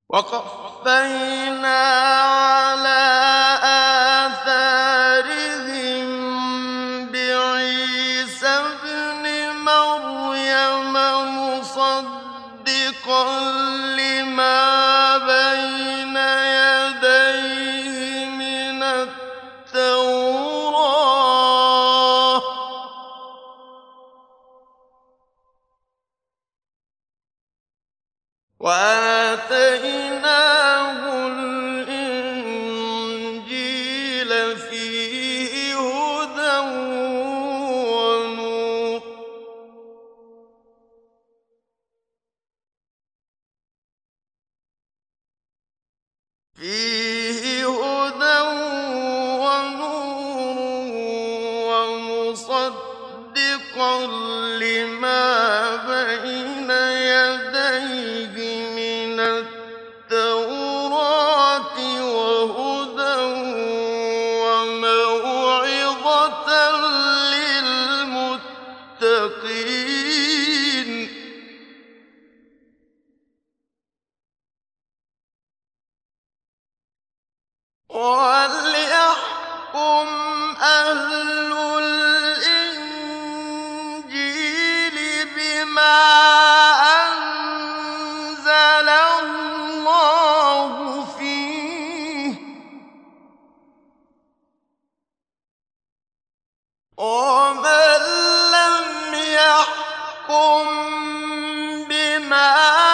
وَقَفَّيْنَا عَلَىٰ آثَارِهِم بِعِيسَى ابْنِ مَرْيَمَ مُصَدِّقًا لِّمَا بَيْنَ يَدَيْهِ مِنَ التَّوْرَاةِ ۖ وَآتَيْنَاهُ الْإِنجِيلَ فِيهِ هُدًى وَنُورٌ ۚ وَمُصَدِّقًا لِّمَا بَيْنَ يَدَيْهِ مِنَ التَّوْرَاةِ وَهُدًى وَمَوْعِظَةً لِّلْمُتَّقِينَ وَلْيَحْكُمْ أَهْلُ الْإِنجِيلِ بِمَا أَنزَلَ اللَّهُ فِيهِ ۚ وَمَن لَّمْ يَحْكُم بِمَا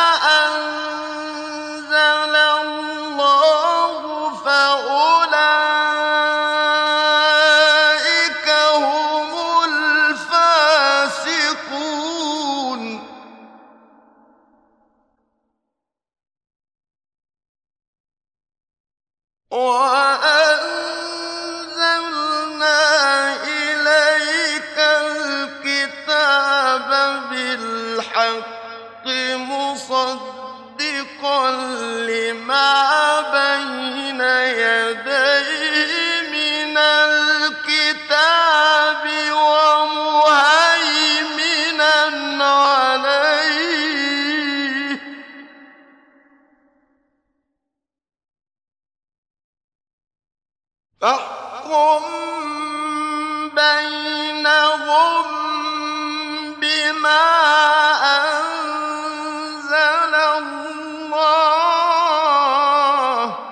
أَنزَلَ اللَّهُ فَأُولَٰئِكَ هُمُ الْفَاسِقُونَ وَأَنزَلْنَا إِلَيْكَ الْكِتَابَ بِالْحَقِّ مُصَدِّقًا لِّمَا بَيْنَ يَدَيْهِ مِنَ الْكِتَابِ وَمُهَيْمِنًا عَلَيْهِ ۖ فاحكم بينهم بما أنزل الله ۖ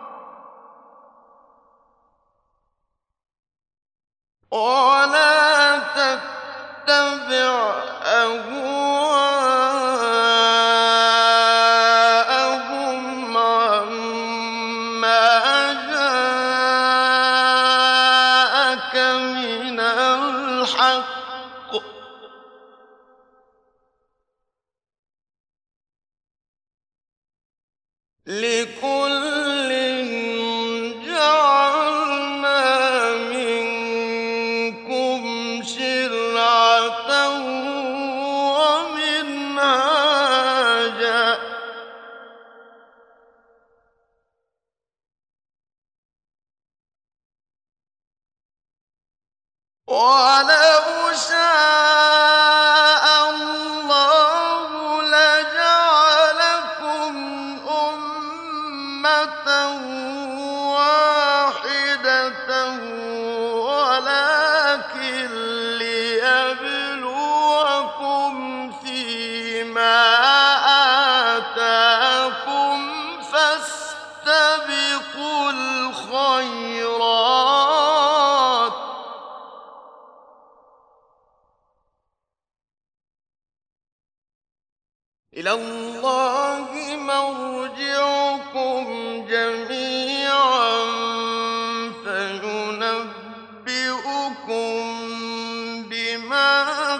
ولا تتبع أهواءهم عما جاءك من الحق ۚ لِكُلٍّ جَعَلْنَا مِنكُمْ شِرْعَةً وَمِنْهَاجًا ۚ وَلَوْ شَاءَ اللَّهُ لَجَعَلَكُمْ أُمَّةً وَاحِدَةً وَلَٰكِن لِّيَبْلُوَكُمْ فِيمَا آتَاكُمْ ۖ فَاسْتَبِقُوا الْخَيْرَاتِ ۚ إِلَى اللَّهِ مَرْجِعُكُمْ جَمِيعًا فَيُنَبِّئُكُم بِمَا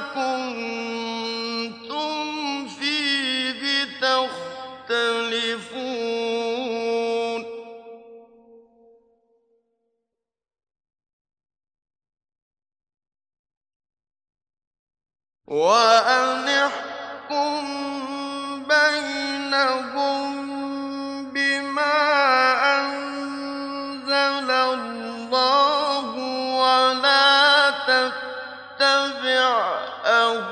كُنتُمْ فِيهِ تَخْتَلِفُونَ وَأَنِ احْكُم بَيْنَهُم بِمَا أَنزَلَ اللَّهُ وَلَا تَتَّبِعْ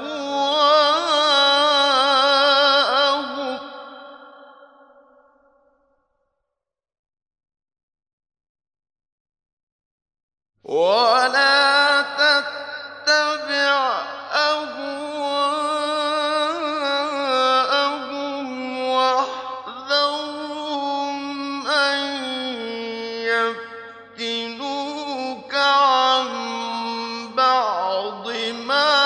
أَهْوَاءَهُمْ ولا تتبع أهواءهم واحذرهم أن يفتنوك عن بعض ما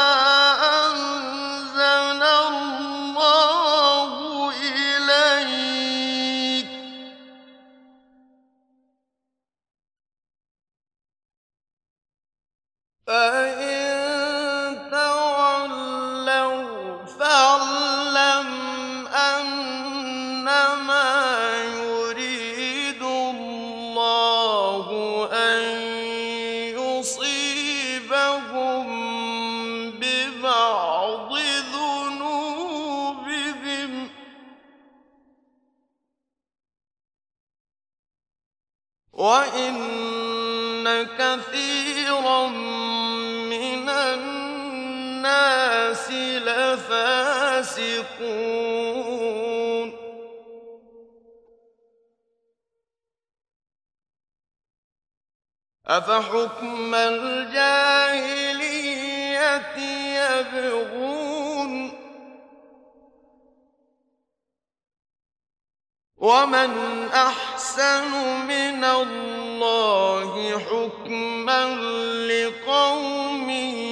أنزل الله إليك فإن تولوا فاعلم أنما يريد الله أن يصيبهم ببعض ذنوبهم وإن كثيرا من الناس لفاسقون أفحكم الجاهلية يبغون ومن أحسن من الله حكما لقوم